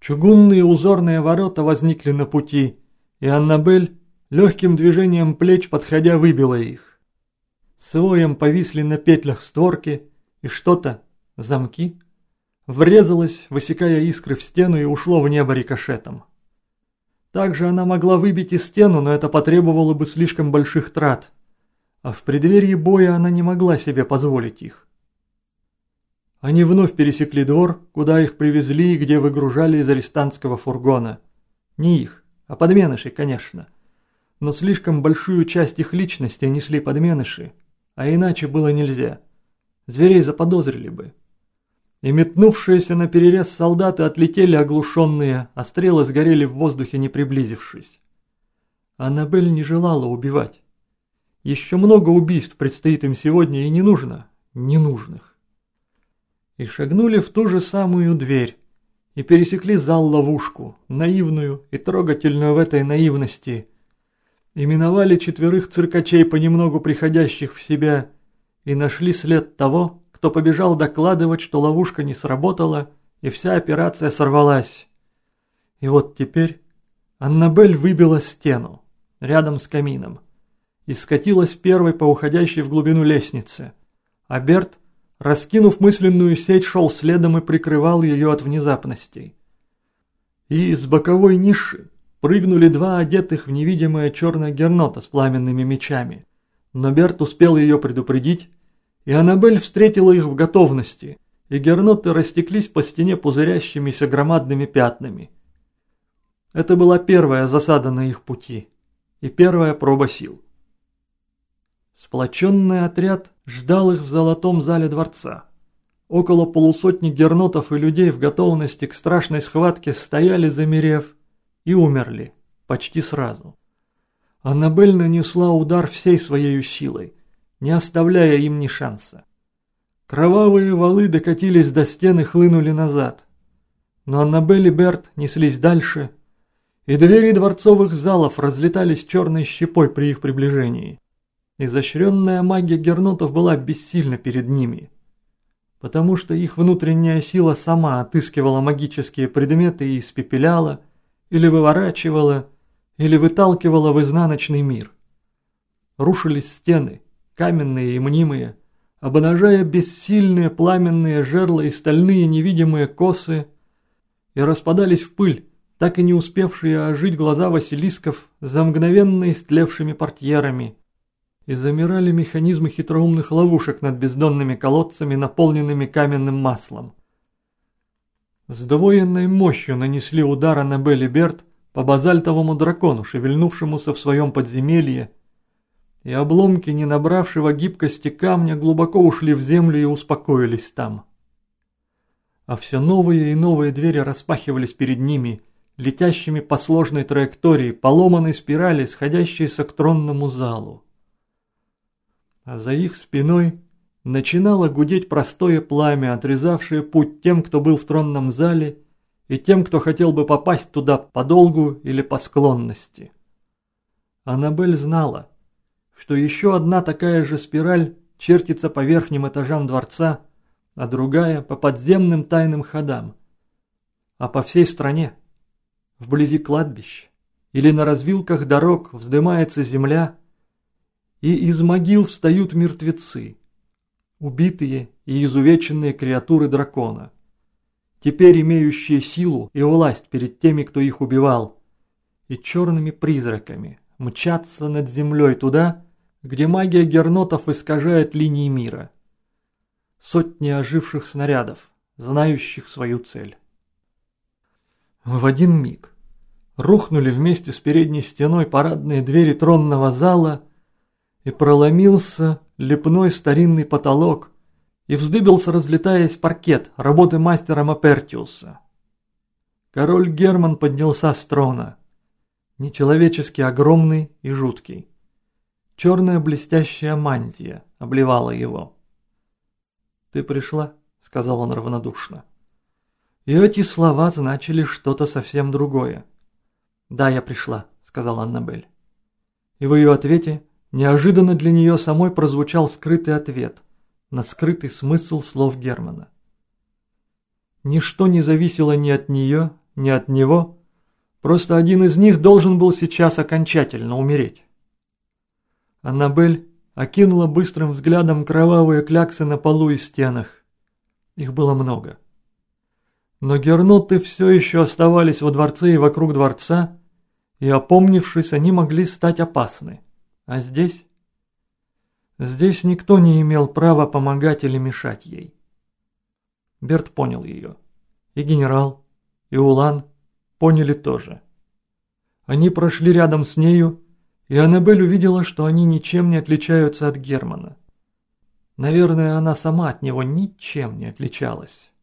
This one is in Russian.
Чугунные узорные ворота возникли на пути, и Аннабель легким движением плеч подходя выбила их. С воем повисли на петлях створки, и что-то, замки, врезалось, высекая искры в стену и ушло в небо рикошетом. Также она могла выбить и стену, но это потребовало бы слишком больших трат, а в преддверии боя она не могла себе позволить их. Они вновь пересекли двор, куда их привезли и где выгружали из арестантского фургона. Не их, а подменышей, конечно. Но слишком большую часть их личности несли подменыши, а иначе было нельзя. Зверей заподозрили бы. И метнувшиеся наперерез солдаты отлетели оглушенные, а стрелы сгорели в воздухе, не приблизившись. Аннабель не желала убивать. Еще много убийств предстоит им сегодня, и не нужно ненужных. И шагнули в ту же самую дверь, и пересекли зал-ловушку, наивную и трогательную в этой наивности, и миновали 4 циркачей, понемногу приходящих в себя, и нашли след того, кто побежал докладывать, что ловушка не сработала, и вся операция сорвалась. И вот теперь Аннабель выбила стену, рядом с камином, и скатилась первой по уходящей в глубину лестнице, а Берт, раскинув мысленную сеть, шел следом и прикрывал ее от внезапностей. И из боковой ниши прыгнули 2 одетых в невидимое черное гернота с пламенными мечами, но Берт успел ее предупредить, и Аннабель встретила их в готовности, и герноты растеклись по стене пузырящимися громадными пятнами. Это была первая засада на их пути, и первая проба сил. Сплоченный отряд ждал их в золотом зале дворца. Около полусотни гернотов и людей в готовности к страшной схватке стояли, замерев, и умерли почти сразу. Аннабель нанесла удар всей своей силой, не оставляя им ни шанса. Кровавые валы докатились до стен и хлынули назад. Но Аннабель и Берт неслись дальше, и двери дворцовых залов разлетались черной щепой при их приближении. Изощренная магия гернотов была бессильна перед ними, потому что их внутренняя сила сама отыскивала магические предметы и испепеляла, или выворачивала, или выталкивала в изнаночный мир. Рушились стены, каменные и мнимые, обнажая бессильные пламенные жерла и стальные невидимые косы, и распадались в пыль, так и не успевшие ожить глаза Василисков за мгновенно истлевшими портьерами, и замирали механизмы хитроумных ловушек над бездонными колодцами, наполненными каменным маслом. С двоенной мощью нанесли удар Аннабель и Берт по базальтовому дракону, шевельнувшемуся в своем подземелье, и обломки, не набравшего гибкости камня, глубоко ушли в землю и успокоились там. А все новые и новые двери распахивались перед ними, летящими по сложной траектории, по ломаной спирали, сходящейся к тронному залу. А за их спиной начинало гудеть простое пламя, отрезавшее путь тем, кто был в тронном зале, и тем, кто хотел бы попасть туда по долгу или по склонности. Аннабель знала, что еще одна такая же спираль чертится по верхним этажам дворца, а другая по подземным тайным ходам. А по всей стране, вблизи кладбищ или на развилках дорог вздымается земля, и из могил встают мертвецы, убитые и изувеченные креатуры дракона, теперь имеющие силу и власть перед теми, кто их убивал, и черными призраками мчатся над землей туда, где магия гернотов искажает линии мира. Сотни оживших снарядов, знающих свою цель. В один миг рухнули вместе с передней стеной парадные двери тронного зала, и проломился лепной старинный потолок, и вздыбился, разлетаясь, паркет работы мастера Мапертиуса. Король Герман поднялся с трона, нечеловечески огромный и жуткий. Черная блестящая мантия обливала его. «Ты пришла?» — сказал он равнодушно. И эти слова значили что-то совсем другое. «Да, я пришла», — сказала Аннабель. И в ее ответе неожиданно для нее самой прозвучал скрытый ответ на скрытый смысл слов Германа. Ничто не зависело ни от нее, не от него. Просто один из них должен был сейчас окончательно умереть. Аннабель окинула быстрым взглядом кровавые кляксы на полу и стенах. Их было много. Но герноты все еще оставались во дворце и вокруг дворца, и, опомнившись, они могли стать опасны. А здесь? Здесь никто не имел права помогать или мешать ей. Берт понял ее. И генерал, и Улан поняли тоже. Они прошли рядом с нею, и Аннабель увидела, что они ничем не отличаются от Германа. Наверное, она сама от него ничем не отличалась.